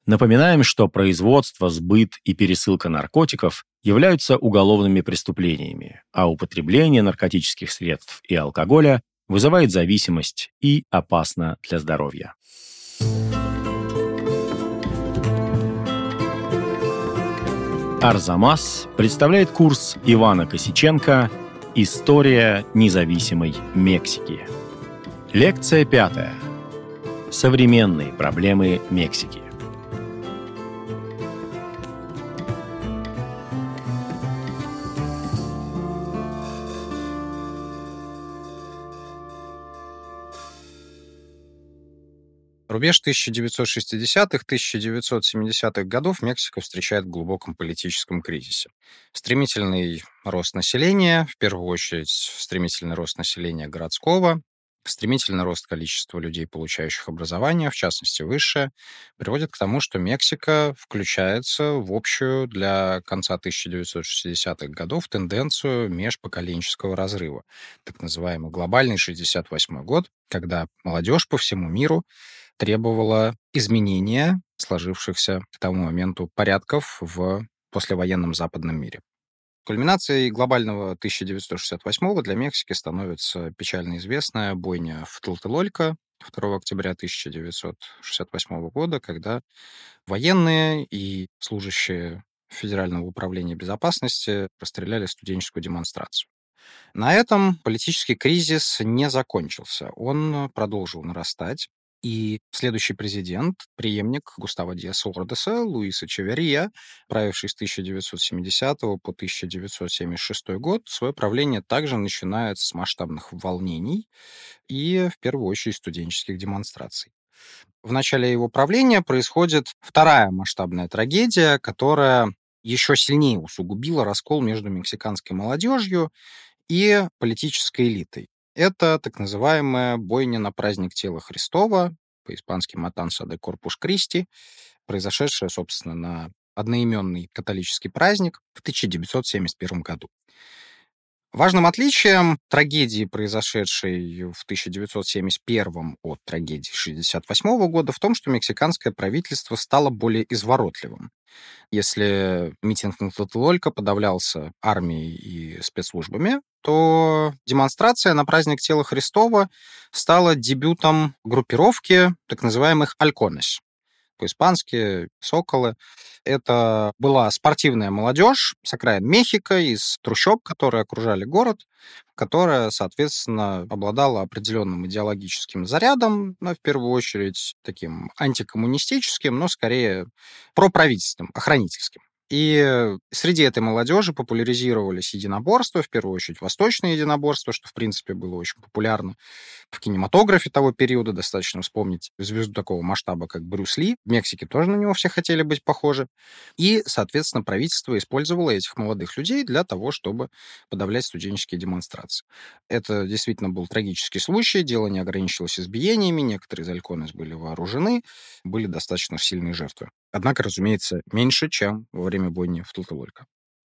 Напоминаем, что производство, сбыт и пересылка наркотиков являются уголовными преступлениями, а употребление наркотических средств и алкоголя вызывает зависимость и опасно для здоровья. Арзамас представляет курс Ивана Косиченко «История независимой Мексики». Лекция 5. Современные проблемы Мексики. Рубеж 1960-1970-х годов Мексика встречает в глубоком политическом кризисе. Стремительный рост населения, в первую очередь стремительный рост населения городского, стремительный рост количества людей, получающих образование, в частности высшее, приводит к тому, что Мексика включается в общую для конца 1960-х годов тенденцию межпоколенческого разрыва, так называемый глобальный 68-й год, когда молодежь по всему миру требовала изменения сложившихся к тому моменту порядков в послевоенном западном мире. Кульминацией глобального 1968-го для Мексики становится печально известная бойня в Тлателолько 2 октября 1968 года, когда военные и служащие Федерального управления безопасности расстреляли студенческую демонстрацию. На этом политический кризис не закончился. Он продолжил нарастать. И следующий президент, преемник Густаво Диаса Ордеса, Луис Эчеверрия, правивший с 1970 по 1976 год, свое правление также начинает с масштабных волнений и, в первую очередь, студенческих демонстраций. В начале его правления происходит вторая масштабная трагедия, которая еще сильнее усугубила раскол между мексиканской молодежью и политической элитой. Это так называемая бойня на праздник тела Христова, по-испански «Матанса де Корпус Кристи», произошедшая, собственно, на одноименный католический праздник в 1971 году. Важным отличием трагедии, произошедшей в 1971 от трагедии 1968 года, в том, что мексиканское правительство стало более изворотливым. Если митинг на Тлателолько подавлялся армией и спецслужбами, то демонстрация на праздник тела Христова стала дебютом группировки так называемых «альконес», по-испански «соколы». Это была спортивная молодежь с окраин Мехико, из трущоб, которые окружали город, которая, соответственно, обладала определенным идеологическим зарядом, но в первую очередь таким антикоммунистическим, но скорее проправительственным, охранительским. И среди этой молодежи популяризировались единоборства, в первую очередь восточные единоборства, что, в принципе, было очень популярно в кинематографе того периода. Достаточно вспомнить звезду такого масштаба, как Брюс Ли. В Мексике тоже на него все хотели быть похожи. И, соответственно, правительство использовало этих молодых людей для того, чтобы подавлять студенческие демонстрации. Это действительно был трагический случай. Дело не ограничилось избиениями. Некоторые из альконес были вооружены. Были достаточно сильные жертвы. Однако, разумеется, меньше, чем во время бойни в Тлателолько.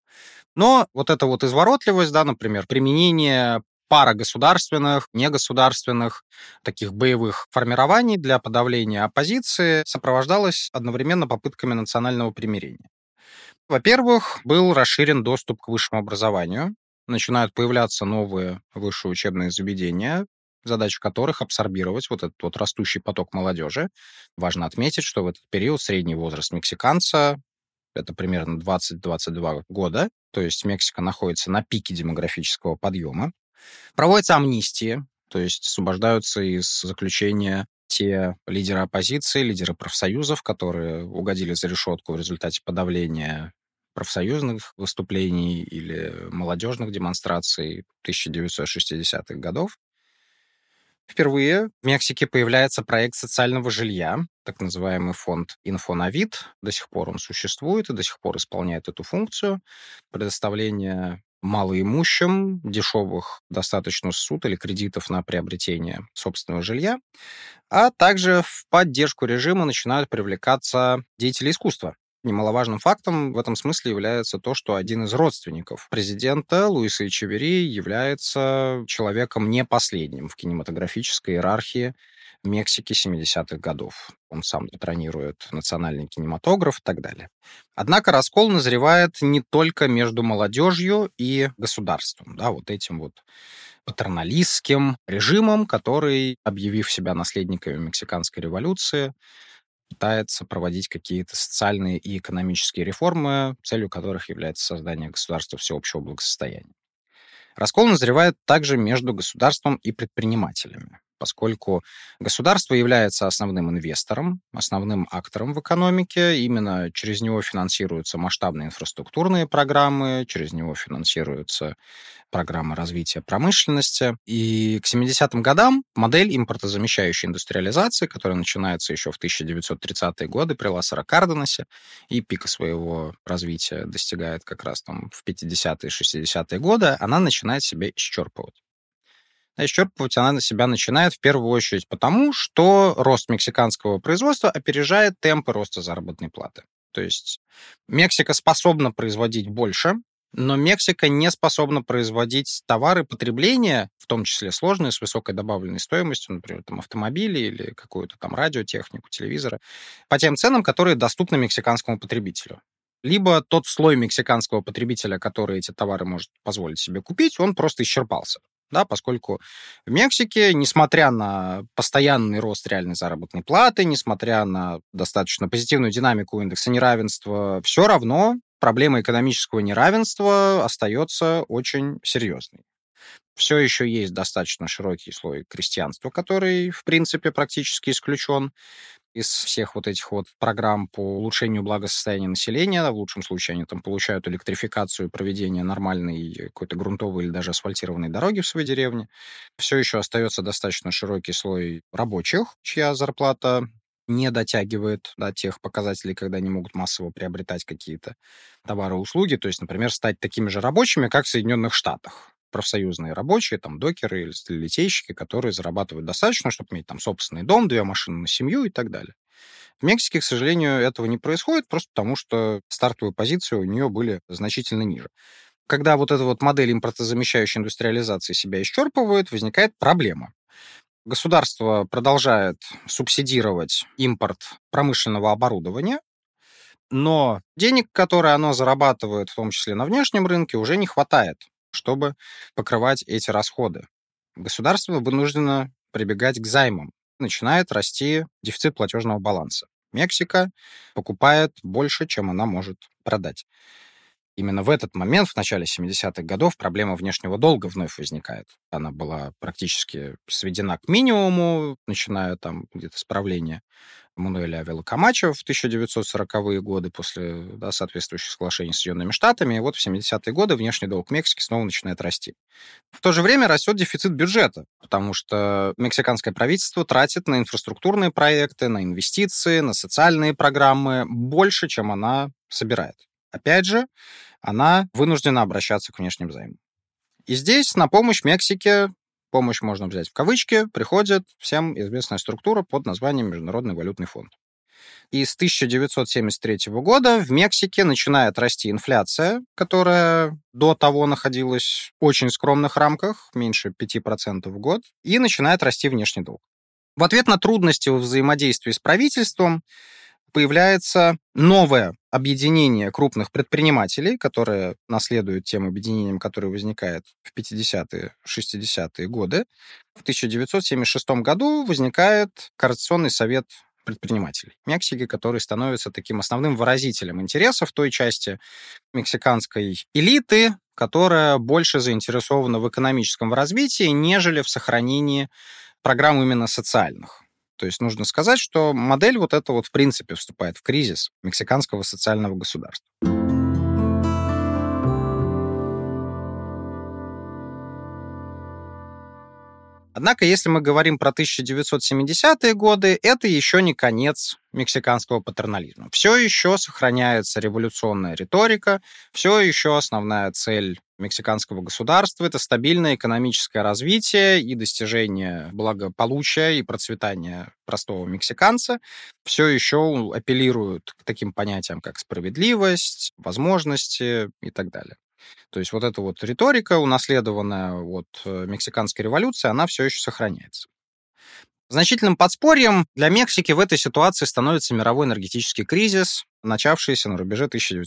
Но вот эта вот изворотливость, да, например, применение парагосударственных, негосударственных, таких боевых формирований для подавления оппозиции сопровождалось одновременно попытками национального примирения. Во-первых, был расширен доступ к высшему образованию. Начинают появляться новые высшие учебные заведения, задача которых абсорбировать вот этот вот растущий поток молодежи. Важно отметить, что в этот период средний возраст мексиканца — это примерно 20-22 года, то есть Мексика находится на пике демографического подъема. Проводятся амнистии, то есть освобождаются из заключения те лидеры оппозиции, лидеры профсоюзов, которые угодили за решетку в результате подавления профсоюзных выступлений или молодежных демонстраций 1960-х годов. Впервые в Мексике появляется проект социального жилья, так называемый фонд «Инфонавит». До сих пор он существует и до сих пор исполняет эту функцию предоставления малоимущим дешевых достаточно ссуд или кредитов на приобретение собственного жилья, а также в поддержку режима начинают привлекаться деятели искусства. Немаловажным фактом в этом смысле является то, что один из родственников президента, Луиса Эчеверрии, является человеком не последним в кинематографической иерархии Мексики 70-х годов. Он сам патронирует национальный кинематограф и так далее. Однако раскол назревает не только между молодежью и государством, да, вот этим вот патерналистским режимом, который, объявив себя наследниками мексиканской революции, пытается проводить какие-то социальные и экономические реформы, целью которых является создание государства всеобщего благосостояния. Раскол назревает также между государством и предпринимателями, поскольку государство является основным инвестором, основным актором в экономике. Именно через него финансируются масштабные инфраструктурные программы, через него финансируются программы развития промышленности. И к 70-м годам модель импортозамещающей индустриализации, которая начинается еще в 1930-е годы при Лассаро Карденасе и пика своего развития достигает как раз там в 50-е, 60-е годы, она начинает себя исчерпывать. А исчерпывать она на себя начинает в первую очередь потому, что рост мексиканского производства опережает темпы роста заработной платы. То есть Мексика способна производить больше, но Мексика не способна производить товары потребления, в том числе сложные, с высокой добавленной стоимостью, например, там, автомобили или какую-то там радиотехнику, телевизоры, по тем ценам, которые доступны мексиканскому потребителю. Либо тот слой мексиканского потребителя, который эти товары может позволить себе купить, он просто исчерпался. Да, поскольку в Мексике, несмотря на постоянный рост реальной заработной платы, несмотря на достаточно позитивную динамику индекса неравенства, все равно проблема экономического неравенства остается очень серьезной. Все еще есть достаточно широкий слой крестьянства, который, в принципе, практически исключен из всех вот этих вот программ по улучшению благосостояния населения. В лучшем случае они там получают электрификацию, проведение нормальной какой-то грунтовой или даже асфальтированной дороги в своей деревне. Все еще остается достаточно широкий слой рабочих, чья зарплата не дотягивает до тех показателей, когда они могут массово приобретать какие-то товары и услуги. То есть, например, стать такими же рабочими, как в Соединенных Штатах. Профсоюзные рабочие, там, докеры или литейщики, которые зарабатывают достаточно, чтобы иметь там собственный дом, 2 машины на семью и так далее. В Мексике, к сожалению, этого не происходит, просто потому что стартовые позиции у нее были значительно ниже. Когда вот эта вот модель импортозамещающей индустриализации себя исчерпывает, возникает проблема. Государство продолжает субсидировать импорт промышленного оборудования, но денег, которые оно зарабатывает, в том числе на внешнем рынке, уже не хватает, чтобы покрывать эти расходы. Государство вынуждено прибегать к займам. Начинает расти дефицит платежного баланса. Мексика покупает больше, чем она может продать. Именно в этот момент, в начале 70-х годов, проблема внешнего долга вновь возникает. Она была практически сведена к минимуму, начиная там где-то с правления Мануэля Авело Камачо в 1940-е годы после соответствующих соглашений с Соединенными Штатами. И вот в 70-е годы внешний долг Мексики снова начинает расти. В то же время растет дефицит бюджета, потому что мексиканское правительство тратит на инфраструктурные проекты, на инвестиции, на социальные программы больше, чем она собирает. Опять же, она вынуждена обращаться к внешним займам. И здесь на помощь Мексике, помощь можно взять в кавычки, приходит всем известная структура под названием Международный валютный фонд. И с 1973 года в Мексике начинает расти инфляция, которая до того находилась в очень скромных рамках, меньше 5% в год, и начинает расти внешний долг. В ответ на трудности во взаимодействии с правительством появляется новое объединение крупных предпринимателей, которые наследуют тем объединениям, которые возникают в 50-е, 60-е годы. В 1976 году возникает Координационный совет предпринимателей Мексики, который становится таким основным выразителем интересов той части мексиканской элиты, которая больше заинтересована в экономическом развитии, нежели в сохранении программ именно социальных. То есть нужно сказать, что модель вот эта вот в принципе вступает в кризис мексиканского социального государства. Однако, если мы говорим про 1970-е годы, это еще не конец мексиканского патернализма. Все еще сохраняется революционная риторика, все еще основная цель мексиканского государства — это стабильное экономическое развитие и достижение благополучия и процветания простого мексиканца. Все еще апеллируют к таким понятиям, как справедливость, возможности и так далее. То есть вот эта вот риторика, унаследованная от мексиканской революции, она все еще сохраняется. Значительным подспорьем для Мексики в этой ситуации становится мировой энергетический кризис, начавшийся на рубеже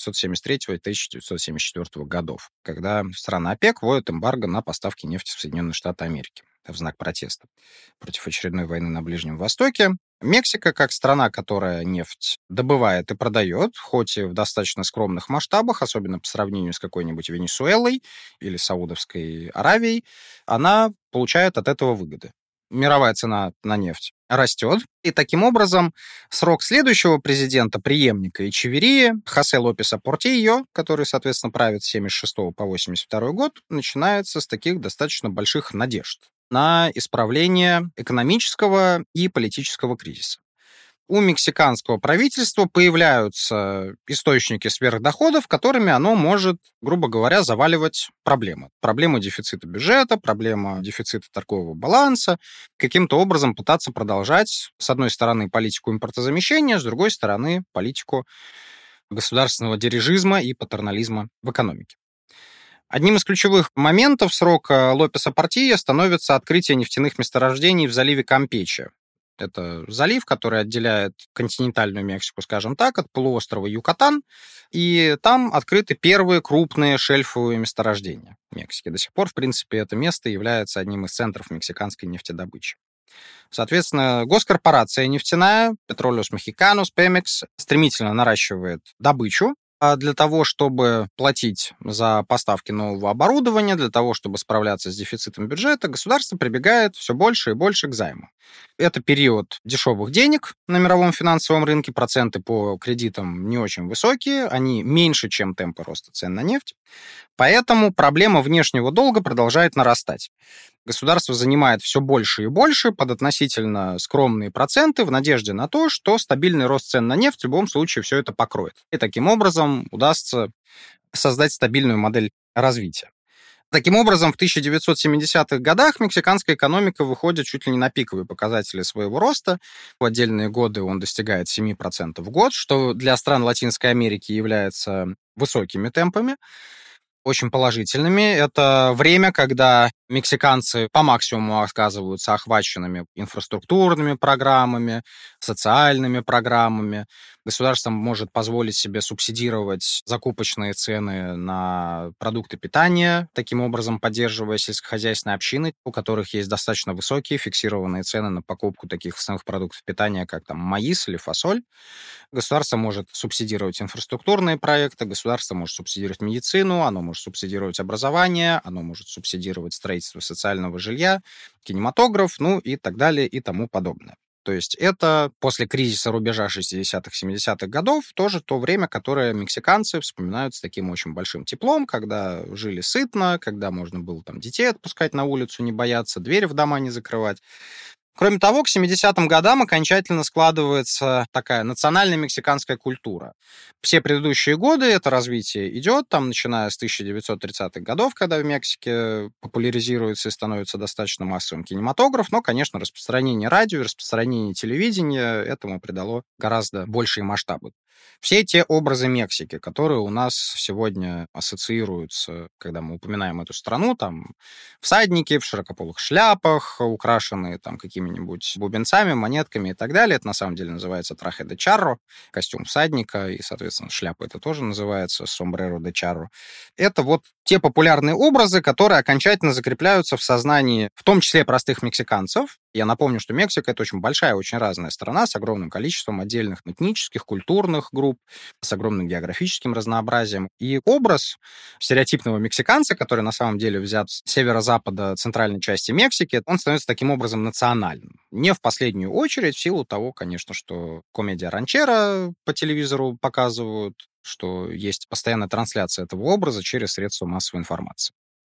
1973-1974 годов, когда страны ОПЕК вводят эмбарго на поставки нефти в Соединенные Штаты Америки в знак протеста против очередной войны на Ближнем Востоке. Мексика, как страна, которая нефть добывает и продает, хоть и в достаточно скромных масштабах, особенно по сравнению с какой-нибудь Венесуэлой или Саудовской Аравией, она получает от этого выгоды. Мировая цена на нефть растет, и таким образом срок следующего президента, преемника Эчеверрии, Хосе Лопеса Портильо, который, соответственно, правит с 1976 по 1982 год, начинается с таких достаточно больших надежд на исправление экономического и политического кризиса. У мексиканского правительства появляются источники сверхдоходов, которыми оно может, грубо говоря, заваливать проблемы. Проблему дефицита бюджета, проблему дефицита торгового баланса, каким-то образом пытаться продолжать, с одной стороны, политику импортозамещения, с другой стороны, политику государственного дирижизма и патернализма в экономике. Одним из ключевых моментов срока Лопеса Портильо становится открытие нефтяных месторождений в заливе Кампече. Это залив, который отделяет континентальную Мексику, скажем так, от полуострова Юкатан, и там открыты первые крупные шельфовые месторождения Мексики. До сих пор, в принципе, это место является одним из центров мексиканской нефтедобычи. Соответственно, госкорпорация нефтяная, Petróleos Mexicanos, Pemex, стремительно наращивает добычу, для того, чтобы платить за поставки нового оборудования, для того, чтобы справляться с дефицитом бюджета, государство прибегает все больше и больше к займу. Это период дешевых денег на мировом финансовом рынке, проценты по кредитам не очень высокие, они меньше, чем темпы роста цен на нефть. Поэтому проблема внешнего долга продолжает нарастать. Государство занимает все больше и больше под относительно скромные проценты в надежде на то, что стабильный рост цен на нефть в любом случае все это покроет. И таким образом удастся создать стабильную модель развития. Таким образом, в 1970-х годах мексиканская экономика выходит чуть ли не на пиковые показатели своего роста. В отдельные годы он достигает 7% в год, что для стран Латинской Америки является высокими темпами, очень положительными. Это время, когда мексиканцы по максимуму оказываются охваченными инфраструктурными программами, социальными программами. Государство может позволить себе субсидировать закупочные цены на продукты питания, таким образом поддерживая сельскохозяйственные общины, у которых есть достаточно высокие фиксированные цены на покупку таких основных продуктов питания, как там маис или фасоль. Государство может субсидировать инфраструктурные проекты, государство может субсидировать медицину, оно может субсидировать образование, оно может субсидировать строительство социального жилья, кинематограф, ну и так далее и тому подобное. То есть это после кризиса рубежа 60-х, 70-х годов тоже то время, которое мексиканцы вспоминают с таким очень большим теплом, когда жили сытно, когда можно было там детей отпускать на улицу, не бояться, двери в дома не закрывать. Кроме того, к 70-м годам окончательно складывается такая национальная мексиканская культура. Все предыдущие годы это развитие идет, там, начиная с 1930-х годов, когда в Мексике популяризируется и становится достаточно массовым кинематограф, но, конечно, распространение радио, распространение телевидения этому придало гораздо большие масштабы. Все те образы Мексики, которые у нас сегодня ассоциируются, когда мы упоминаем эту страну, там всадники в широкополых шляпах, украшенные там какими-нибудь бубенцами, монетками и так далее, это на самом деле называется трахе де чарро, костюм всадника, и, соответственно, шляпа это тоже называется сомбреро де чарро. Это вот те популярные образы, которые окончательно закрепляются в сознании, в том числе простых мексиканцев. Я напомню, что Мексика — это очень большая, очень разная страна с огромным количеством отдельных этнических, культурных групп, с огромным географическим разнообразием. И образ стереотипного мексиканца, который на самом деле взят с северо-запада центральной части Мексики, он становится таким образом национальным. Не в последнюю очередь в силу того, конечно, что комедия «Ранчера» по телевизору показывают, что есть постоянная трансляция этого образа через средства массовой информации.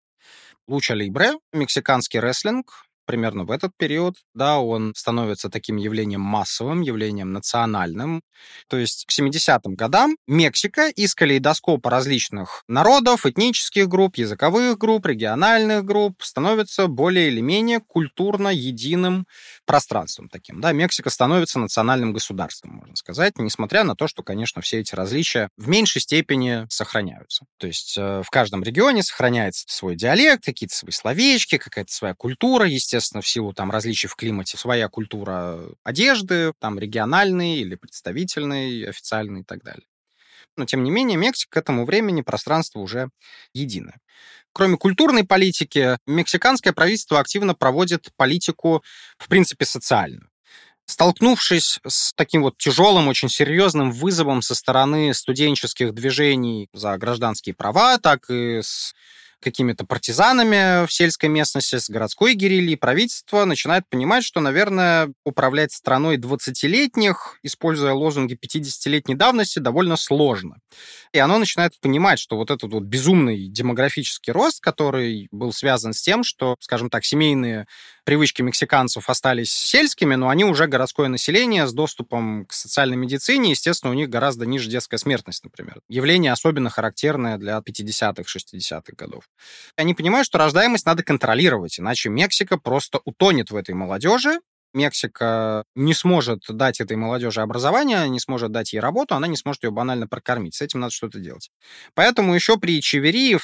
Луча либре, мексиканский рестлинг, примерно в этот период, да, он становится таким явлением массовым, явлением национальным. То есть к 70-м годам Мексика из калейдоскопа различных народов, этнических групп, языковых групп, региональных групп становится более или менее культурно единым пространством таким. Да, Мексика становится национальным государством, можно сказать, несмотря на то, что, конечно, все эти различия в меньшей степени сохраняются. То есть в каждом регионе сохраняется свой диалект, какие-то свои словечки, какая-то своя культура, естественно, естественно, в силу там различий в климате, своя культура одежды, там региональный или представительный, официальный и так далее. Но, тем не менее, Мексика к этому времени пространство уже единое. Кроме культурной политики, мексиканское правительство активно проводит политику, в принципе, социальную. Столкнувшись с таким вот тяжелым, очень серьезным вызовом со стороны студенческих движений за гражданские права, так и с какими-то партизанами в сельской местности, с городской герильей, правительство начинает понимать, что, наверное, управлять страной 20-летних, используя лозунги 50-летней давности, довольно сложно. И оно начинает понимать, что вот этот вот безумный демографический рост, который был связан с тем, что, скажем так, семейные привычки мексиканцев остались сельскими, но они уже городское население с доступом к социальной медицине, естественно, у них гораздо ниже детская смертность, например. Явление особенно характерное для 50-х, 60-х годов. Они понимают, что рождаемость надо контролировать, иначе Мексика просто утонет в этой молодежи. Мексика не сможет дать этой молодежи образование, не сможет дать ей работу, она не сможет ее банально прокормить. С этим надо что-то делать. Поэтому еще при Эчеверрии в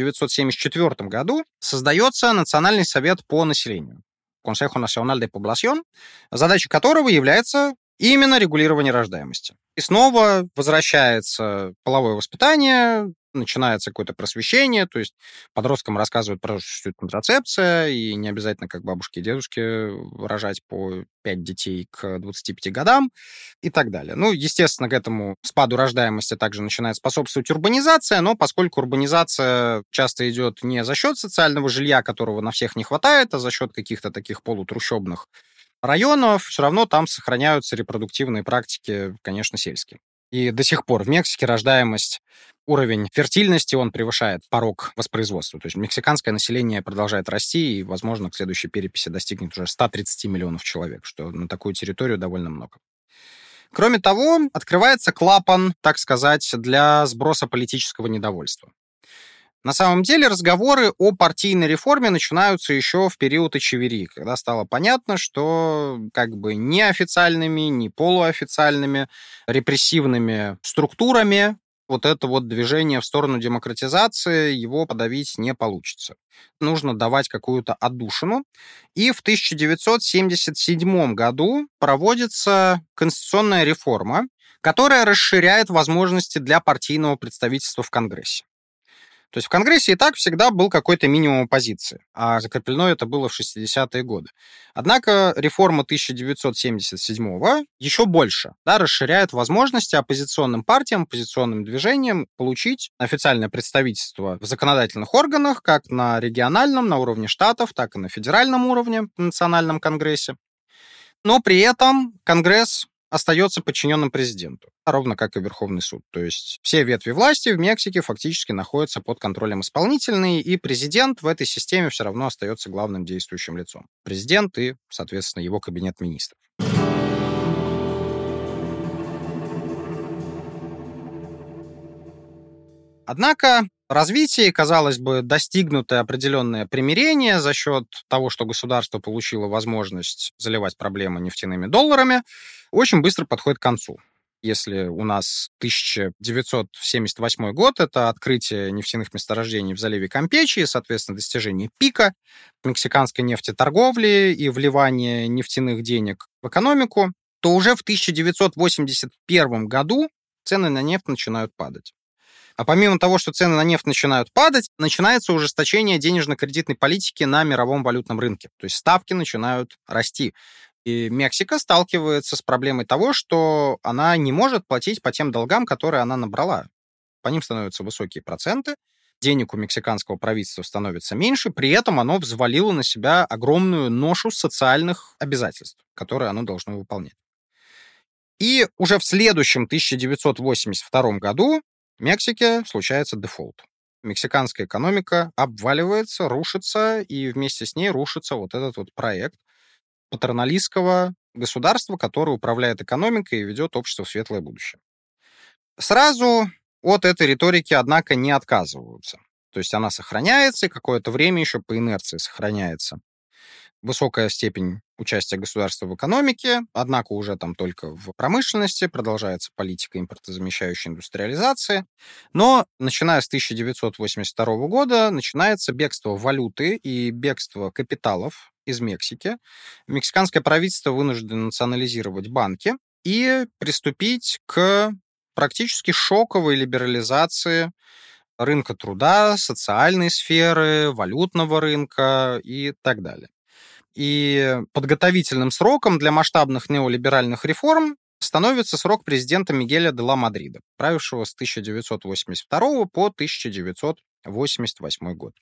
1974 году создается Национальный совет по населению. Consejo Nacional de Población, задача которого является именно регулирование рождаемости. И снова возвращается половое воспитание, начинается какое-то просвещение, то есть подросткам рассказывают про что существует контрацепция, и не обязательно, как бабушки и дедушки, рожать по 5 детей к 25 годам и так далее. Ну, естественно, к этому спаду рождаемости также начинает способствовать урбанизация, но поскольку урбанизация часто идет не за счет социального жилья, которого на всех не хватает, а за счет каких-то таких полутрущобных районов, все равно там сохраняются репродуктивные практики, конечно, сельские. И до сих пор в Мексике рождаемость, уровень фертильности, он превышает порог воспроизводства. То есть мексиканское население продолжает расти и, возможно, к следующей переписи достигнет уже 130 миллионов человек, что на такую территорию довольно много. Кроме того, открывается клапан, так сказать, для сброса политического недовольства. На самом деле разговоры о партийной реформе начинаются еще в период Эчеверрии, когда стало понятно, что как бы ни официальными, ни полуофициальными репрессивными структурами вот это вот движение в сторону демократизации его подавить не получится. Нужно давать какую-то отдушину. И в 1977 году проводится конституционная реформа, которая расширяет возможности для партийного представительства в Конгрессе. То есть в Конгрессе и так всегда был какой-то минимум оппозиции, а закреплено это было в 60-е годы. Однако реформа 1977-го еще больше расширяет возможности оппозиционным партиям, оппозиционным движениям получить официальное представительство в законодательных органах, как на региональном, на уровне штатов, так и на федеральном уровне, в Национальном конгрессе. Но при этом Конгресс остается подчиненным президенту, ровно как и Верховный суд. То есть все ветви власти в Мексике фактически находятся под контролем исполнительной, и президент в этой системе все равно остается главным действующим лицом. Президент и, соответственно, его кабинет министров. Однако развитие, казалось бы, достигнутое определенное примирение за счет того, что государство получило возможность заливать проблемы нефтяными долларами, очень быстро подходит к концу. Если у нас 1978 год — это открытие нефтяных месторождений в заливе Кампечи и, соответственно, достижение пика мексиканской нефтеторговли и вливание нефтяных денег в экономику, то уже в 1981 году цены на нефть начинают падать. А помимо того, что цены на нефть начинают падать, начинается ужесточение денежно-кредитной политики на мировом валютном рынке. То есть ставки начинают расти. И Мексика сталкивается с проблемой того, что она не может платить по тем долгам, которые она набрала. По ним становятся высокие проценты, денег у мексиканского правительства становится меньше, при этом оно взвалило на себя огромную ношу социальных обязательств, которые оно должно выполнять. И уже в следующем 1982 году в Мексике случается дефолт. Мексиканская экономика обваливается, рушится, и вместе с ней рушится вот этот вот проект патерналистского государства, которое управляет экономикой и ведет общество в светлое будущее. Сразу от этой риторики, однако, не отказываются. То есть она сохраняется, и какое-то время еще по инерции сохраняется высокая степень участия государства в экономике, однако уже там только в промышленности, продолжается политика импортозамещающей индустриализации. Но начиная с 1982 года начинается бегство валюты и бегство капиталов из Мексики. Мексиканское правительство вынуждено национализировать банки и приступить к практически шоковой либерализации рынка труда, социальной сферы, валютного рынка и так далее. И подготовительным сроком для масштабных неолиберальных реформ становится срок президента Мигеля де ла Мадрида, правившего с 1982 по 1988 год.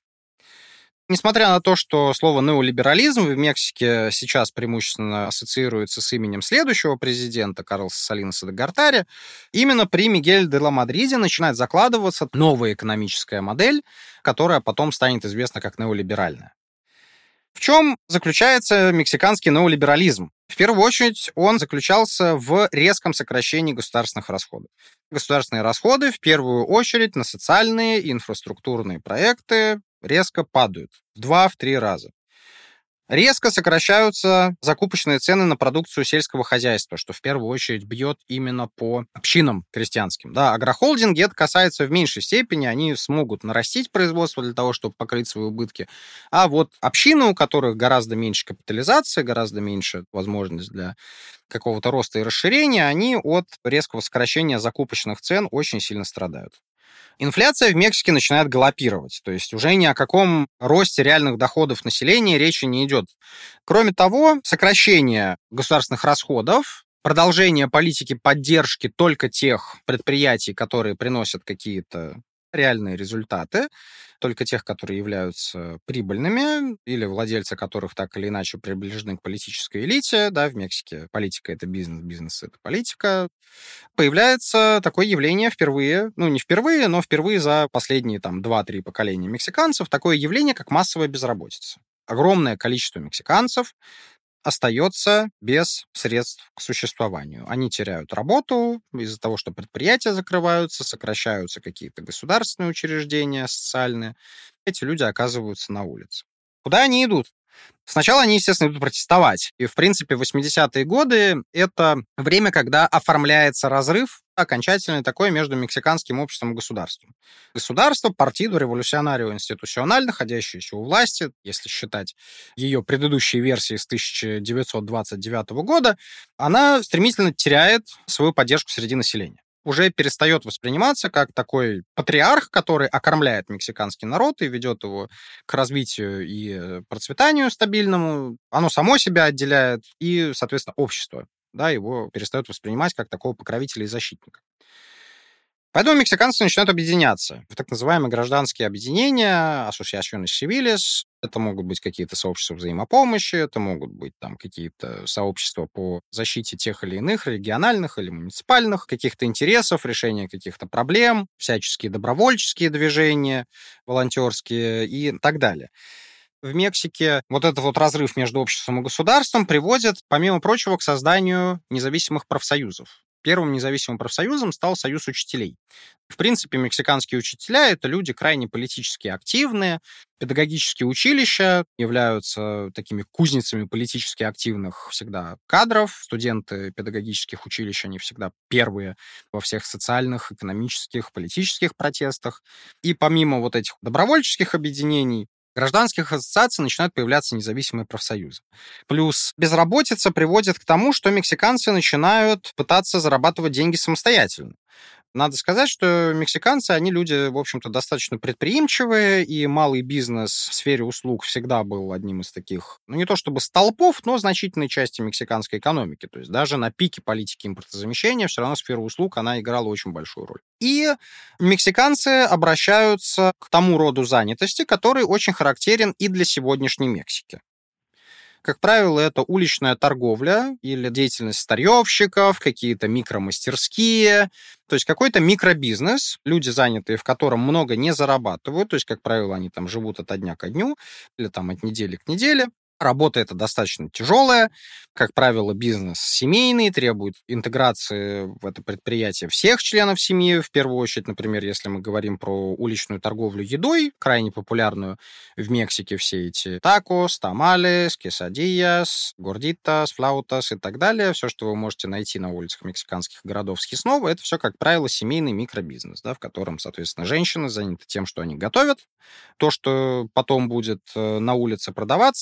Несмотря на то, что слово «неолиберализм» в Мексике сейчас преимущественно ассоциируется с именем следующего президента Карлоса Салиноса де Гортари, именно при Мигеле де ла Мадриде начинает закладываться новая экономическая модель, которая потом станет известна как неолиберальная. В чем заключается мексиканский неолиберализм? В первую очередь он заключался в резком сокращении государственных расходов. Государственные расходы в первую очередь на социальные и инфраструктурные проекты резко падают в 2-3 раза. Резко сокращаются закупочные цены на продукцию сельского хозяйства, что в первую очередь бьет именно по общинам крестьянским. Да, агрохолдинги это касается в меньшей степени, они смогут нарастить производство для того, чтобы покрыть свои убытки. А вот общины, у которых гораздо меньше капитализации, гораздо меньше возможность для какого-то роста и расширения, они от резкого сокращения закупочных цен очень сильно страдают. Инфляция в Мексике начинает галопировать, то есть уже ни о каком росте реальных доходов населения речи не идет. Кроме того, сокращение государственных расходов, продолжение политики поддержки только тех предприятий, которые приносят какие-то реальные результаты, только тех, которые являются прибыльными, или владельцы которых так или иначе приближены к политической элите. Да, в Мексике политика — это бизнес, бизнес — это политика. Появляется такое явление впервые, не впервые, но впервые за последние 2-3 поколения мексиканцев, такое явление, как массовая безработица. Огромное количество мексиканцев остается без средств к существованию. Они теряют работу из-за того, что предприятия закрываются, сокращаются какие-то государственные учреждения, социальные. Эти люди оказываются на улице. Куда они идут? Сначала они, естественно, идут протестовать. И, в принципе, 80-е годы — это время, когда оформляется разрыв окончательный такой между мексиканским обществом и государством. Государство, Partido Revolucionario Institucional, находящееся у власти, если считать ее предыдущие версии с 1929 года, она стремительно теряет свою поддержку среди населения. Уже перестает восприниматься как такой патриарх, который окормляет мексиканский народ и ведет его к развитию и процветанию стабильному. Оно само себя отделяет, и, соответственно, общество, да, его перестает воспринимать как такого покровителя и защитника. Поэтому мексиканцы начинают объединяться в так называемые гражданские объединения, asociaciones civiles. Это могут быть какие-то сообщества взаимопомощи, это могут быть какие-то сообщества по защите тех или иных региональных или муниципальных каких-то интересов, решения каких-то проблем, всяческие добровольческие движения, волонтерские и так далее. В Мексике вот этот разрыв между обществом и государством приводит, помимо прочего, к созданию независимых профсоюзов. Первым независимым профсоюзом стал Союз учителей. В принципе, мексиканские учителя — это люди крайне политически активные. Педагогические училища являются такими кузницами политически активных всегда кадров. Студенты педагогических училищ, они всегда первые во всех социальных, экономических, политических протестах. И помимо вот этих добровольческих объединений, гражданских ассоциаций начинают появляться независимые профсоюзы. Плюс безработица приводит к тому, что мексиканцы начинают пытаться зарабатывать деньги самостоятельно. Надо сказать, что мексиканцы, они люди, в общем-то, достаточно предприимчивые, и малый бизнес в сфере услуг всегда был одним из таких, не то чтобы столпов, но значительной части мексиканской экономики. То есть даже на пике политики импортозамещения все равно сфера услуг, она играла очень большую роль. И мексиканцы обращаются к тому роду занятости, который очень характерен и для сегодняшней Мексики. Как правило, это уличная торговля или деятельность старьевщиков, какие-то микромастерские, то есть какой-то микробизнес, люди, занятые в котором много не зарабатывают, то есть, как правило, они живут от дня ко дню или от недели к неделе. Работа эта достаточно тяжелая. Как правило, бизнес семейный, требует интеграции в это предприятие всех членов семьи. В первую очередь, например, если мы говорим про уличную торговлю едой, крайне популярную в Мексике, все эти такос, тамалес, quesadillas, gorditas, флаутас и так далее. Все, что вы можете найти на улицах мексиканских городов с Хиснова, это все, как правило, семейный микробизнес, в котором, соответственно, женщины заняты тем, что они готовят, то, что потом будет на улице продаваться, а мужчины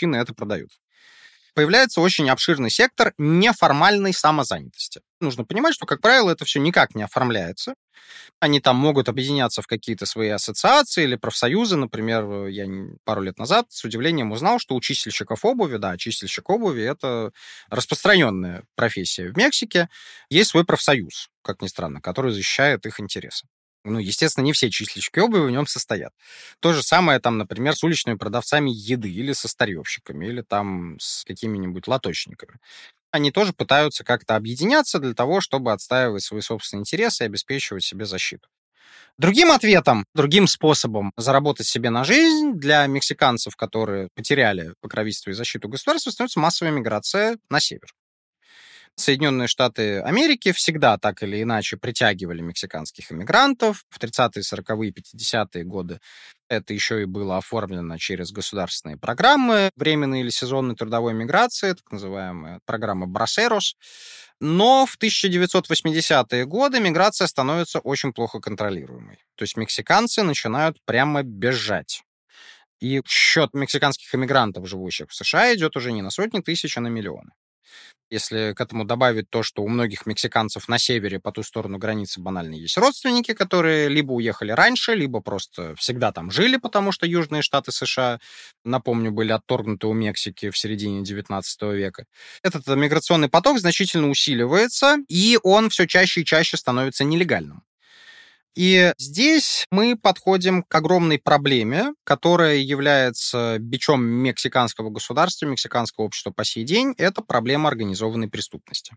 мужчины это продают. Появляется очень обширный сектор неформальной самозанятости. Нужно понимать, что, как правило, это все никак не оформляется. Они там могут объединяться в какие-то свои ассоциации или профсоюзы. Например, я пару лет назад с удивлением узнал, что у чистильщиков обуви, да, чистильщик обуви — это распространенная профессия в Мексике, есть свой профсоюз, как ни странно, который защищает их интересы. Естественно, не все чистильщики обуви в нем состоят. То же самое, там, например, с уличными продавцами еды или со старьевщиками, или там с какими-нибудь лоточниками. Они тоже пытаются как-то объединяться для того, чтобы отстаивать свои собственные интересы и обеспечивать себе защиту. Другим ответом, другим способом заработать себе на жизнь для мексиканцев, которые потеряли покровительство и защиту государства, становится массовая миграция на север. Соединенные Штаты Америки всегда так или иначе притягивали мексиканских иммигрантов. В 30-е, 40-е, 50-е годы это еще и было оформлено через государственные программы временной или сезонной трудовой миграции, так называемая программа «Брасерос». Но в 1980-е годы миграция становится очень плохо контролируемой. То есть мексиканцы начинают прямо бежать. И счет мексиканских иммигрантов, живущих в США, идет уже не на сотни тысяч, а на миллионы. Если к этому добавить то, что у многих мексиканцев на севере по ту сторону границы банально есть родственники, которые либо уехали раньше, либо просто всегда там жили, потому что южные штаты США, напомню, были отторгнуты у Мексики в середине XIX века. Этот миграционный поток значительно усиливается, и он все чаще и чаще становится нелегальным. И здесь мы подходим к огромной проблеме, которая является бичом мексиканского государства, мексиканского общества по сей день. Это проблема организованной преступности.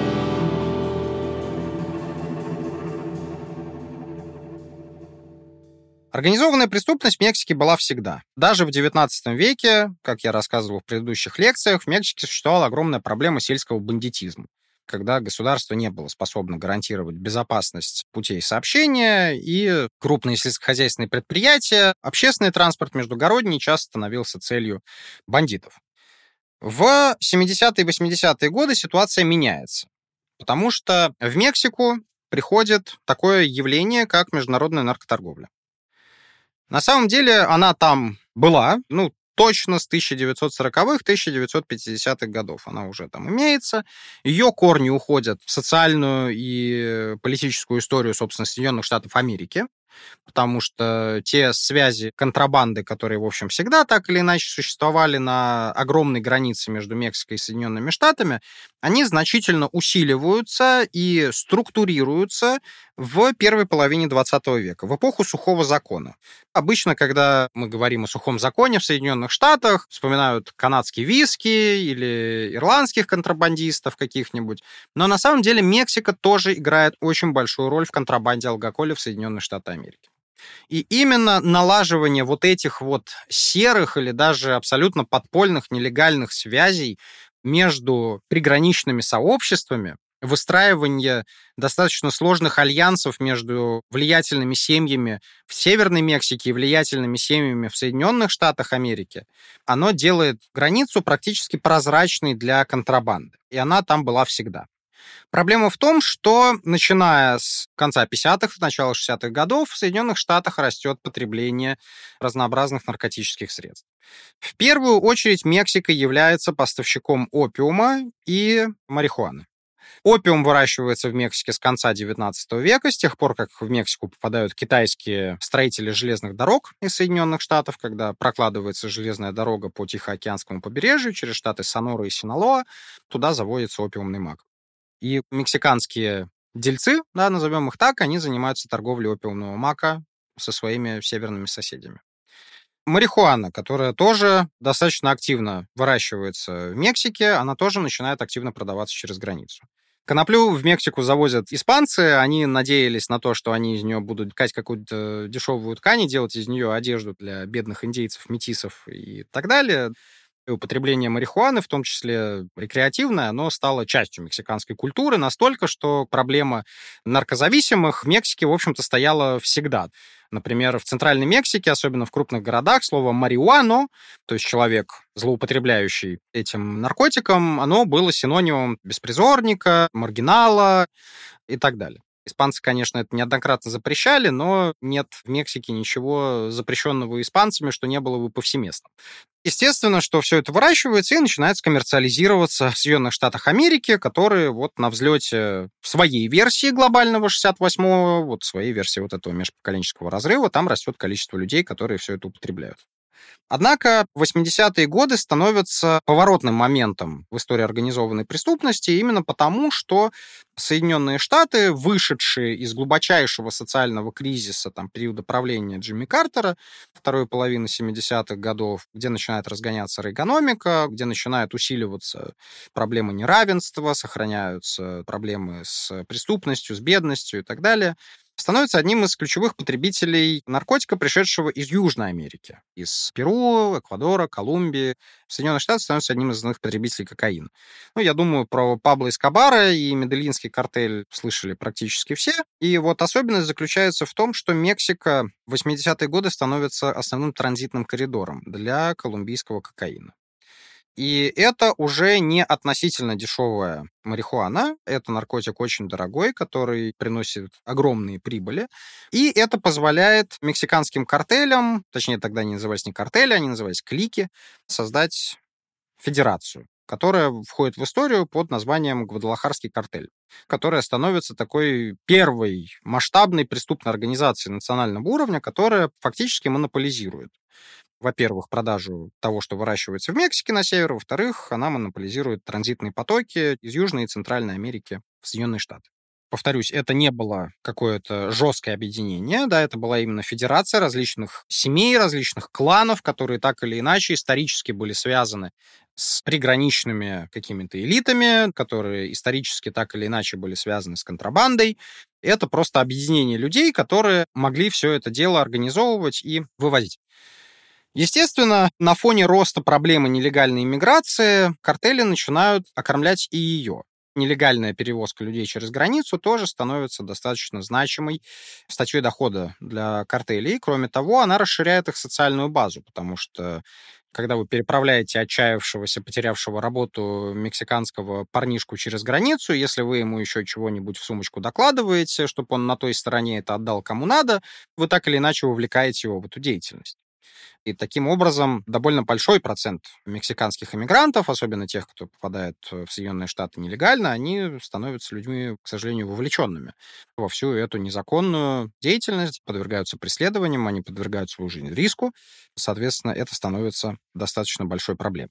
Организованная преступность в Мексике была всегда. Даже в XIX веке, как я рассказывал в предыдущих лекциях, в Мексике существовала огромная проблема сельского бандитизма, когда государство не было способно гарантировать безопасность путей сообщения, и крупные сельскохозяйственные предприятия, общественный транспорт междугородний часто становился целью бандитов. В 70-е и 80-е годы ситуация меняется, потому что в Мексику приходит такое явление, как международная наркоторговля. На самом деле она там была, точно с 1940-х, 1950-х годов она уже там имеется. Ее корни уходят в социальную и политическую историю, собственно, Соединенных Штатов Америки, потому что те связи контрабанды, которые, в общем, всегда так или иначе существовали на огромной границе между Мексикой и Соединенными Штатами, они значительно усиливаются и структурируются в первой половине 20 века, в эпоху сухого закона. Обычно, когда мы говорим о сухом законе в Соединенных Штатах, вспоминают канадские виски или ирландских контрабандистов каких-нибудь, но на самом деле Мексика тоже играет очень большую роль в контрабанде алкоголя в Соединенных Штатах Америки. И именно налаживание вот этих вот серых или даже абсолютно подпольных, нелегальных связей между приграничными сообществами, выстраивание достаточно сложных альянсов между влиятельными семьями в Северной Мексике и влиятельными семьями в Соединенных Штатах Америки, оно делает границу практически прозрачной для контрабанды. И она там была всегда. Проблема в том, что начиная с конца 50-х, начала 60-х годов в Соединенных Штатах растет потребление разнообразных наркотических средств. В первую очередь Мексика является поставщиком опиума и марихуаны. Опиум выращивается в Мексике с конца XIX века, с тех пор, как в Мексику попадают китайские строители железных дорог из Соединенных Штатов, когда прокладывается железная дорога по Тихоокеанскому побережью через штаты Сонора и Синалоа, туда заводится опиумный мак. И мексиканские дельцы, назовем их так, они занимаются торговлей опиумного мака со своими северными соседями. Марихуана, которая тоже достаточно активно выращивается в Мексике, она тоже начинает активно продаваться через границу. Коноплю в Мексику завозят испанцы, они надеялись на то, что они из нее будут ткать какую-то дешевую ткань и делать из нее одежду для бедных индейцев, метисов и так далее. И употребление марихуаны, в том числе рекреативное, оно стало частью мексиканской культуры настолько, что проблема наркозависимых в Мексике, в общем-то, стояла всегда. Например, в Центральной Мексике, особенно в крупных городах, слово «мариуано», то есть человек, злоупотребляющий этим наркотиком, оно было синонимом беспризорника, маргинала и так далее. Испанцы, конечно, это неоднократно запрещали, но нет в Мексике ничего запрещенного испанцами, что не было бы повсеместно. Естественно, что все это выращивается и начинается коммерциализироваться в Соединенных Штатах Америки, которые вот на взлете своей версии глобального 68-го, вот своей версии вот этого межпоколенческого разрыва, там растет количество людей, которые все это употребляют. Однако 80-е годы становятся поворотным моментом в истории организованной преступности именно потому, что Соединенные Штаты, вышедшие из глубочайшего социального кризиса периода правления Джимми Картера, второй половины 70-х годов, где начинает разгоняться рейгономика, где начинают усиливаться проблемы неравенства, сохраняются проблемы с преступностью, с бедностью и так далее, становится одним из ключевых потребителей наркотика, пришедшего из Южной Америки, из Перу, Эквадора, Колумбии. Соединенные Штаты становятся одним из основных потребителей кокаина. Я думаю, про Пабло Эскобара и Медельинский картель слышали практически все. И вот особенность заключается в том, что Мексика в 80-е годы становится основным транзитным коридором для колумбийского кокаина. И это уже не относительно дешевая марихуана. Это наркотик очень дорогой, который приносит огромные прибыли. И это позволяет мексиканским картелям, точнее, тогда они назывались не картели, они назывались клики, создать федерацию, которая входит в историю под названием Гвадалахарский картель, которая становится такой первой масштабной преступной организацией национального уровня, которая фактически монополизирует, во-первых, продажу того, что выращивается в Мексике на север, во-вторых, она монополизирует транзитные потоки из Южной и Центральной Америки в Соединенные Штаты. Повторюсь, это не было какое-то жесткое объединение, да, это была именно федерация различных семей, различных кланов, которые так или иначе исторически были связаны с приграничными какими-то элитами, которые исторически так или иначе были связаны с контрабандой. Это просто объединение людей, которые могли все это дело организовывать и вывозить. Естественно, на фоне роста проблемы нелегальной иммиграции картели начинают окормлять и ее. Нелегальная перевозка людей через границу тоже становится достаточно значимой статьей дохода для картелей. Кроме того, она расширяет их социальную базу, потому что когда вы переправляете отчаявшегося, потерявшего работу мексиканского парнишку через границу, если вы ему еще чего-нибудь в сумочку докладываете, чтобы он на той стороне это отдал кому надо, вы так или иначе вовлекаете его в эту деятельность. И таким образом довольно большой процент мексиканских иммигрантов, особенно тех, кто попадает в Соединенные Штаты нелегально, они становятся людьми, к сожалению, вовлеченными во всю эту незаконную деятельность, подвергаются преследованиям, они подвергают свою жизнь риску. Соответственно, это становится достаточно большой проблемой.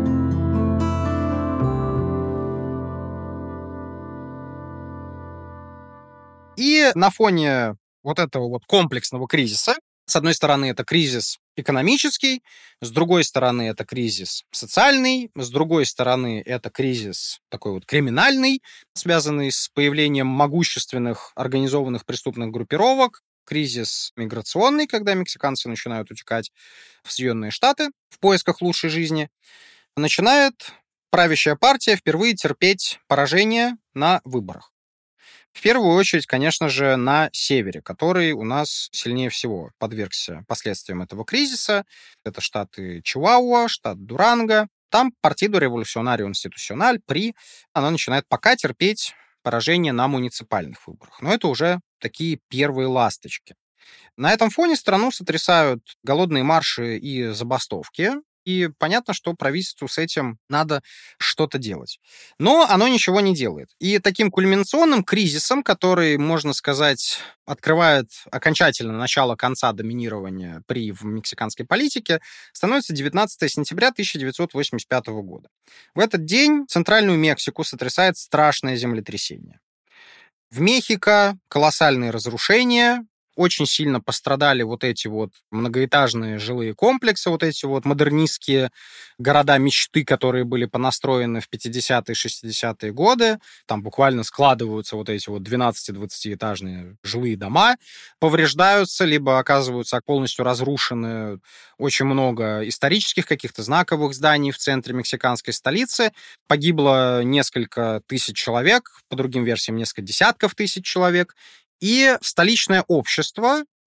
И на фоне вот этого вот комплексного кризиса, с одной стороны, это кризис экономический, с другой стороны, это кризис социальный, с другой стороны, это кризис такой вот криминальный, связанный с появлением могущественных организованных преступных группировок, кризис миграционный, когда мексиканцы начинают утекать в Соединенные Штаты в поисках лучшей жизни, начинает правящая партия впервые терпеть поражение на выборах. В первую очередь, конечно же, на севере, который у нас сильнее всего подвергся последствиям этого кризиса. Это штаты Чиуауа, штат Дуранго. Там Partido Revolucionario Institucional, ПРИ, она начинает пока терпеть поражение на муниципальных выборах. Но это уже такие первые ласточки. На этом фоне страну сотрясают голодные марши и забастовки. И понятно, что правительству с этим надо что-то делать. Но оно ничего не делает. И таким кульминационным кризисом, который, можно сказать, открывает окончательно начало конца доминирования ПРИ в мексиканской политике, становится 19 сентября 1985 года. В этот день Центральную Мексику сотрясает страшное землетрясение. В Мехико колоссальные разрушения. Очень сильно пострадали вот эти вот многоэтажные жилые комплексы, вот эти вот модернистские города мечты, которые были понастроены в 50-е, 60-е годы. Там буквально складываются вот эти вот 12-20-этажные жилые дома, повреждаются, либо оказываются полностью разрушены. Очень много исторических каких-то знаковых зданий в центре мексиканской столицы. Погибло несколько тысяч человек, по другим версиям, несколько десятков тысяч человек. И столичное общество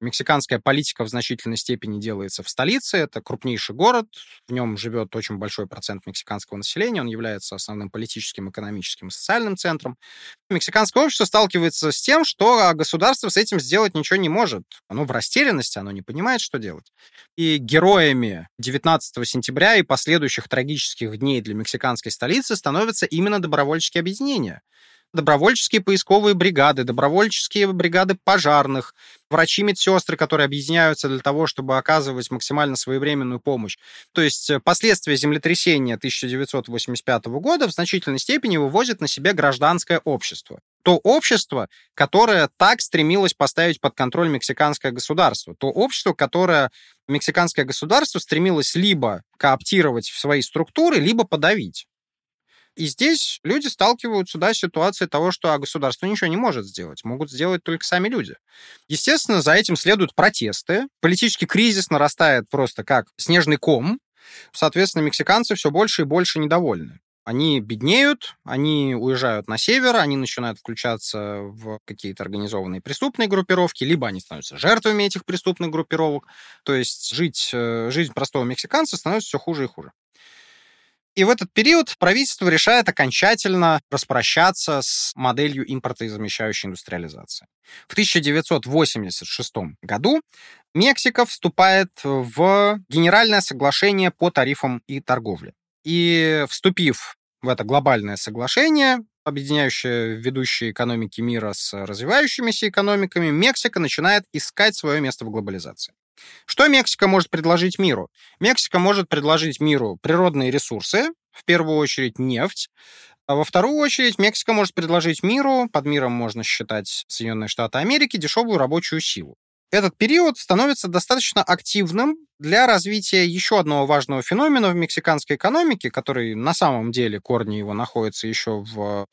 Мексиканская политика в значительной степени делается в столице. Это крупнейший город, в нем живет очень большой процент мексиканского населения, он является основным политическим, экономическим и социальным центром. Мексиканское общество сталкивается с тем, что государство с этим сделать ничего не может. Оно в растерянности, оно не понимает, что делать. И героями 19 сентября и последующих трагических дней для мексиканской столицы становятся именно добровольческие объединения. Добровольческие поисковые бригады, добровольческие бригады пожарных, врачи-медсестры, которые объединяются для того, чтобы оказывать максимально своевременную помощь. То есть последствия землетрясения 1985 года в значительной степени вывозят на себе гражданское общество. То общество, которое так стремилось поставить под контроль мексиканское государство. То общество, которое мексиканское государство стремилось либо кооптировать в свои структуры, либо подавить. И здесь люди сталкиваются, с ситуацией того, что государство ничего не может сделать. Могут сделать только сами люди. Естественно, за этим следуют протесты. Политический кризис нарастает просто как снежный ком. Соответственно, мексиканцы все больше и больше недовольны. Они беднеют, они уезжают на север, они начинают включаться в какие-то организованные преступные группировки, либо они становятся жертвами этих преступных группировок. То есть жизнь простого мексиканца становится все хуже и хуже. И в этот период правительство решает окончательно распрощаться с моделью импортозамещающей индустриализации. В 1986 году Мексика вступает в Генеральное соглашение по тарифам и торговле. И вступив в это глобальное соглашение, объединяющее ведущие экономики мира с развивающимися экономиками, Мексика начинает искать свое место в глобализации. Что Мексика может предложить миру? Мексика может предложить миру природные ресурсы, в первую очередь нефть. А во вторую очередь Мексика может предложить миру, под миром можно считать Соединенные Штаты Америки, дешевую рабочую силу. Этот период становится достаточно активным для развития еще одного важного феномена в мексиканской экономике, который на самом деле корни его находятся еще в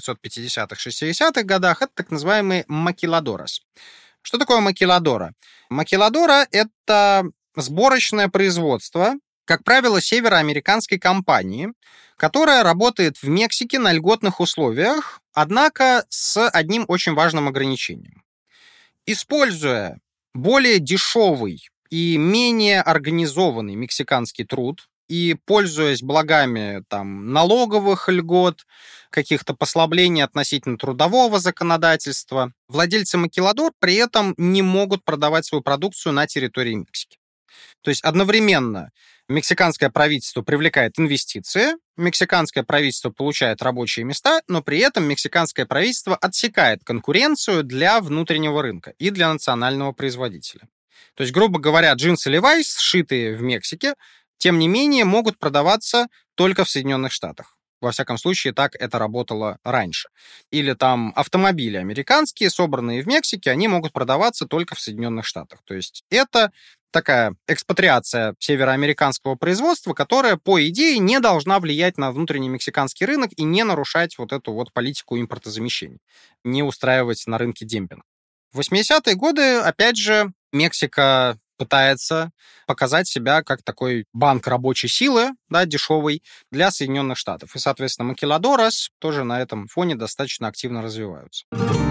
1950-60-х годах. Это так называемые макиладорос. Что такое макиладора? Макиладора — это сборочное производство, как правило, североамериканской компании, которая работает в Мексике на льготных условиях, однако с одним очень важным ограничением. Используя более дешевый и менее организованный мексиканский труд и пользуясь благами налоговых льгот, каких-то послаблений относительно трудового законодательства, владельцы макиладор при этом не могут продавать свою продукцию на территории Мексики. То есть одновременно мексиканское правительство привлекает инвестиции, мексиканское правительство получает рабочие места, но при этом мексиканское правительство отсекает конкуренцию для внутреннего рынка и для национального производителя. То есть, грубо говоря, джинсы Levi's, сшитые в Мексике, тем не менее, могут продаваться только в Соединенных Штатах. Во всяком случае, так это работало раньше. Или автомобили американские, собранные в Мексике, они могут продаваться только в Соединенных Штатах. То есть это такая экспатриация североамериканского производства, которая, по идее, не должна влиять на внутренний мексиканский рынок и не нарушать эту политику импортозамещения, не устраивать на рынке демпинг. В 80-е годы, опять же, Мексика пытается показать себя как такой банк рабочей силы, дешевый, для Соединенных Штатов. И, соответственно, макиладорос тоже на этом фоне достаточно активно развиваются.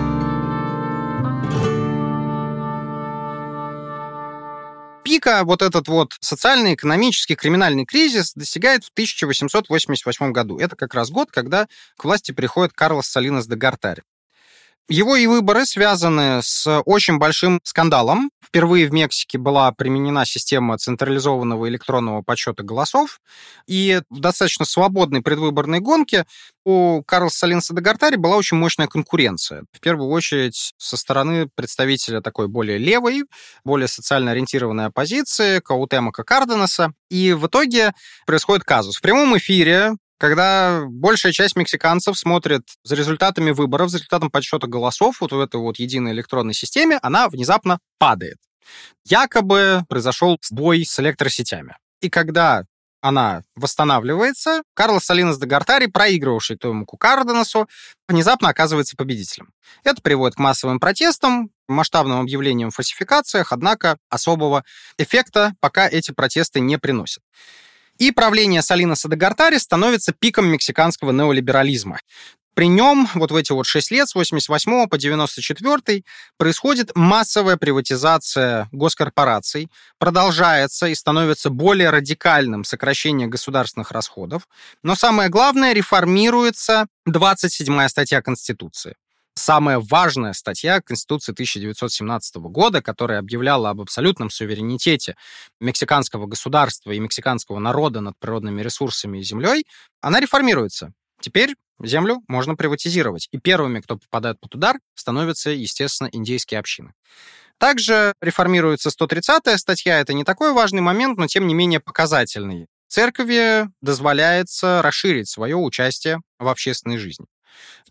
Пика этот социальный, экономический, криминальный кризис достигает в 1888 году. Это как раз год, когда к власти приходит Карлос Салинас де Гортари. Его и выборы связаны с очень большим скандалом. Впервые в Мексике была применена система централизованного электронного подсчета голосов, и в достаточно свободной предвыборной гонке у Карлоса Салинаса де Гортари была очень мощная конкуренция. В первую очередь со стороны представителя такой более левой, более социально ориентированной оппозиции, Каутемака Карденаса. И в итоге происходит казус. В прямом эфире, когда большая часть мексиканцев смотрит за результатами выборов, за результатом подсчета голосов в этой единой электронной системе, она внезапно падает. Якобы произошел сбой с электросетями. И когда она восстанавливается, Карлос Салинас де Гортари, проигрывавший Каутемаку Карденасу, внезапно оказывается победителем. Это приводит к массовым протестам, масштабным объявлениям о фальсификациях, однако особого эффекта пока эти протесты не приносят. И правление Салинаса де Гортари становится пиком мексиканского неолиберализма. при нем вот в эти вот 6 лет, с 88 по 94 происходит массовая приватизация госкорпораций, продолжается и становится более радикальным сокращение государственных расходов. Но самое главное, реформируется 27-я статья Конституции. Самая важная статья Конституции 1917 года, которая объявляла об абсолютном суверенитете мексиканского государства и мексиканского народа над природными ресурсами и землей, она реформируется. Теперь землю можно приватизировать. И первыми, кто попадает под удар, становятся, естественно, индейские общины. Также реформируется 130-я статья. Это не такой важный момент, но тем не менее показательный. Церкви дозволяется расширить свое участие в общественной жизни. В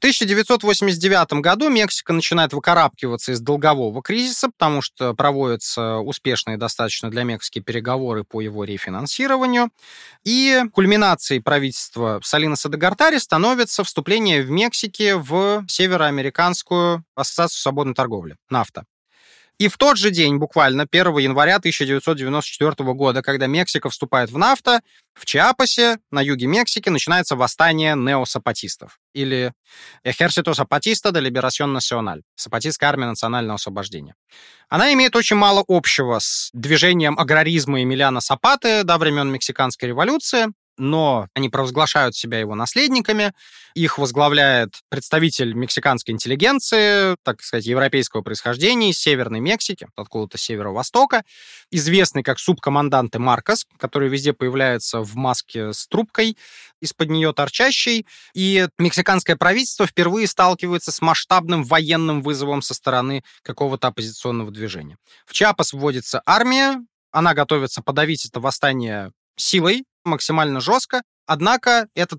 1989 году Мексика начинает выкарабкиваться из долгового кризиса, потому что проводятся успешные достаточно для Мексики переговоры по его рефинансированию. И кульминацией правительства Салиноса де Гортари становится вступление в Мексике в Североамериканскую ассоциацию свободной торговли, НАФТА. И в тот же день, буквально 1 января 1994 года, когда Мексика вступает в НАФТА, в Чиапасе, на юге Мексики, начинается восстание неосапатистов, или Ejército Zapatista de Liberación Nacional, Сапатистская армия национального освобождения. Она имеет очень мало общего с движением аграризма Эмилиано Сапаты до времен Мексиканской революции, но они провозглашают себя его наследниками. Их возглавляет представитель мексиканской интеллигенции, так сказать, европейского происхождения, из Северной Мексики, откуда-то с северо-востока, известный как субкоманданте Маркос, который везде появляется в маске с трубкой, из-под нее торчащей. И мексиканское правительство впервые сталкивается с масштабным военным вызовом со стороны какого-то оппозиционного движения. В Чиапас вводится армия, она готовится подавить это восстание силой, максимально жестко. Однако это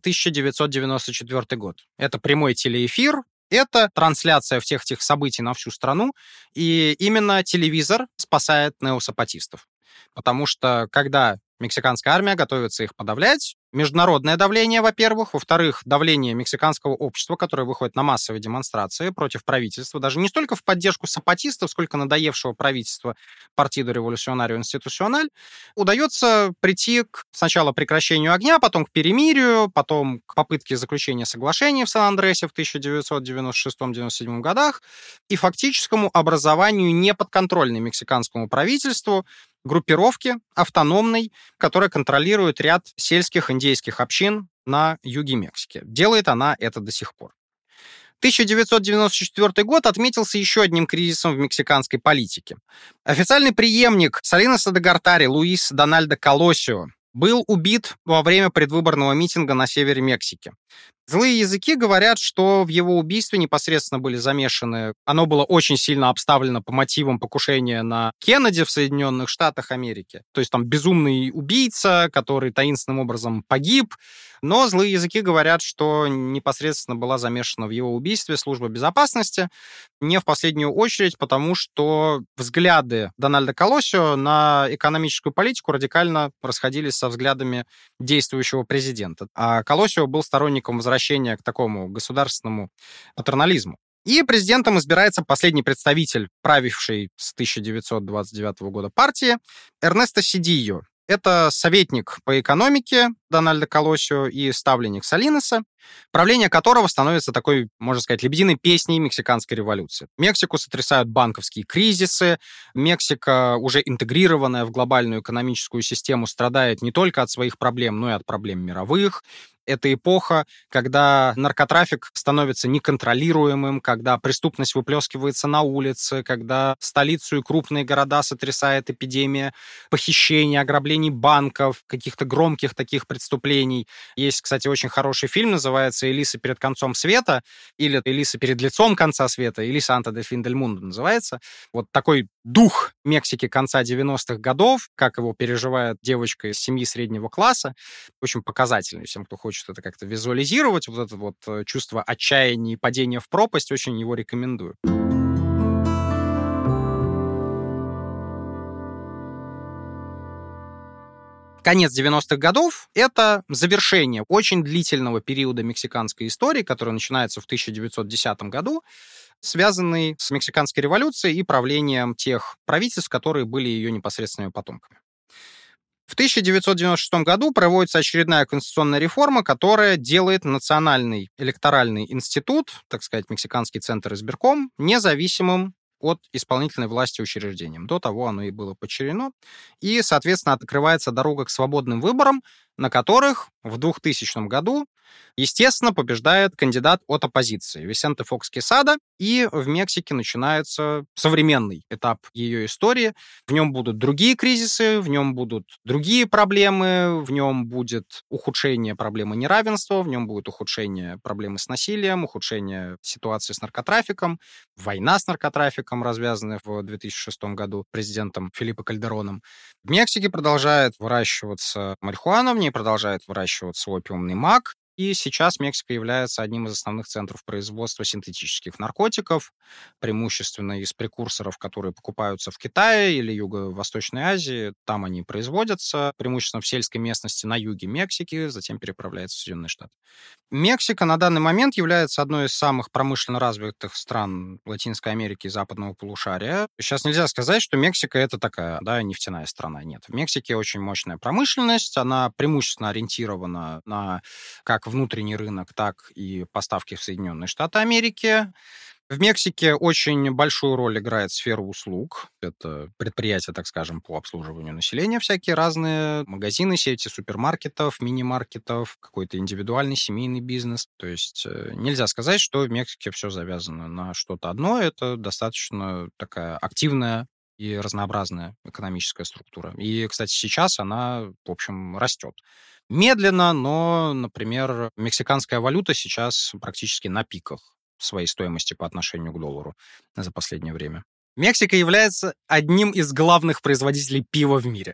1994 год. Это прямой телеэфир, это трансляция всех этих событий на всю страну, и именно телевизор спасает неосапатистов. Потому что когда мексиканская армия готовится их подавлять, международное давление, во-первых, во-вторых, давление мексиканского общества, которое выходит на массовые демонстрации против правительства, даже не столько в поддержку сапатистов, сколько надоевшего правительства Partido Revolucionario Institucional, удается прийти к сначала прекращению огня, потом к перемирию, потом к попытке заключения соглашения в Сан-Андресе в 1996-97 годах и фактическому образованию неподконтрольной мексиканскому правительству группировки автономной, которая контролирует ряд сельских индейских общин на юге Мексики. Делает она это до сих пор. 1994 год отметился еще одним кризисом в мексиканской политике. Официальный преемник Салиноса де Гортари Луис Дональдо Колосио был убит во время предвыборного митинга на севере Мексики. Злые языки говорят, что в его убийстве непосредственно были замешаны. Оно было очень сильно обставлено по мотивам покушения на Кеннеди в Соединенных Штатах Америки. То есть там безумный убийца, который таинственным образом погиб. Но злые языки говорят, что непосредственно была замешана в его убийстве служба безопасности. Не в последнюю очередь, потому что взгляды Дональда Колосио на экономическую политику радикально расходились со взглядами действующего президента. А Колосио был сторонником возвращения к такому государственному патернализму. И президентом избирается последний представитель правившей с 1929 года партии Эрнесто Седильо. Это советник по экономике Дональда Колосио и ставленник Салиноса, правление которого становится такой, можно сказать, лебединой песней мексиканской революции. Мексику сотрясают банковские кризисы, Мексика, уже интегрированная в глобальную экономическую систему, страдает не только от своих проблем, но и от проблем мировых. Это эпоха, когда наркотрафик становится неконтролируемым, когда преступность выплескивается на улицы, когда столицу и крупные города сотрясает эпидемия похищений, ограблений банков, каких-то громких таких преступлений. Есть, кстати, очень хороший фильм, называется «Элиса перед концом света» или «Элиса перед лицом конца света», «Элиса анте дель фин дель мундо» называется. Вот такой дух Мексики конца 90-х годов, как его переживает девочка из семьи среднего класса, очень показательный всем, кто хочет это как-то визуализировать, вот это вот чувство отчаяния и падения в пропасть, очень его рекомендую. Конец 90-х годов — это завершение очень длительного периода мексиканской истории, который начинается в 1910 году, связанный с мексиканской революцией и правлением тех правительств, которые были ее непосредственными потомками. В 1996 году проводится очередная конституционная реформа, которая делает Национальный электоральный институт, так сказать, Мексиканский центр избирком, независимым от исполнительной власти учреждением. До того оно и было подчинено. И, соответственно, открывается дорога к свободным выборам, на которых в 2000 году, естественно, побеждает кандидат от оппозиции Висенте Фокс Quesada, и в Мексике начинается современный этап ее истории. В нем будут другие кризисы, в нем будут другие проблемы, в нем будет ухудшение проблемы неравенства, в нем будет ухудшение проблемы с насилием, ухудшение ситуации с наркотрафиком, война с наркотрафиком, развязанная в 2006 году президентом Фелипе Кальдероном. В Мексике продолжает выращиваться марихуана, в ней продолжает выращиваться опиумный мак, и сейчас Мексика является одним из основных центров производства синтетических наркотиков, преимущественно из прекурсоров, которые покупаются в Китае или Юго-Восточной Азии. Там они производятся, преимущественно в сельской местности на юге Мексики, затем переправляются в Соединенные Штаты. Мексика на данный момент является одной из самых промышленно развитых стран Латинской Америки и западного полушария. Сейчас нельзя сказать, что Мексика — это такая, нефтяная страна. Нет. В Мексике очень мощная промышленность, она преимущественно ориентирована на как внутренний рынок, так и поставки в Соединенные Штаты Америки. В Мексике очень большую роль играет сфера услуг. Это предприятия, так скажем, по обслуживанию населения, всякие разные магазины, сети супермаркетов, мини-маркетов, какой-то индивидуальный семейный бизнес. То есть нельзя сказать, что в Мексике все завязано на что-то одно. Это достаточно такая активная и разнообразная экономическая структура. И, кстати, сейчас она, в общем, растет. Медленно, но, например, мексиканская валюта сейчас практически на пиках своей стоимости по отношению к доллару за последнее время. Мексика является одним из главных производителей пива в мире.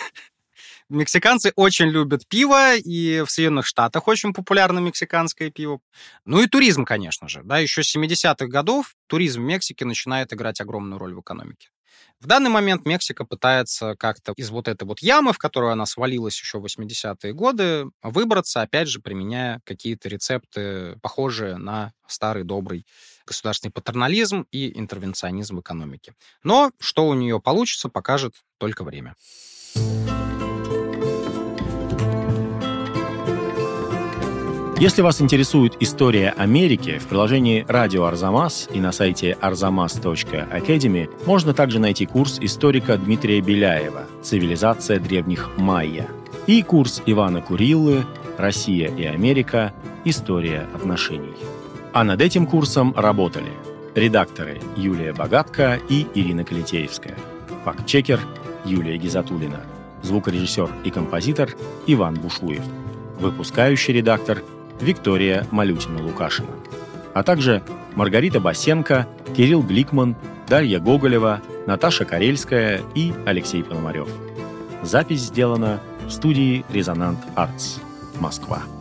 Мексиканцы очень любят пиво, и в Соединенных Штатах очень популярно мексиканское пиво. Ну и туризм, конечно же. Еще с 70-х годов туризм в Мексике начинает играть огромную роль в экономике. В данный момент Мексика пытается как-то из вот этой вот ямы, в которую она свалилась еще в 80-е годы, выбраться, опять же, применяя какие-то рецепты, похожие на старый добрый государственный патернализм и интервенционизм в экономике. Но что у нее получится, покажет только время. Если вас интересует история Америки, в приложении «Радио Арзамас» и на сайте arzamas.academy можно также найти курс историка Дмитрия Беляева «Цивилизация древних майя» и курс Ивана Куриллы «Россия и Америка. История отношений». А над этим курсом работали редакторы Юлия Богатко и Ирина Калитеевская, фактчекер Юлия Гизатуллина, звукорежиссер и композитор Иван Бушуев, выпускающий редактор Виктория Малютина-Лукашина, а также Маргарита Басенко, Кирилл Гликман, Дарья Гоголева, Наташа Карельская и Алексей Пономарев. Запись сделана в студии «Резонант Артс», Москва.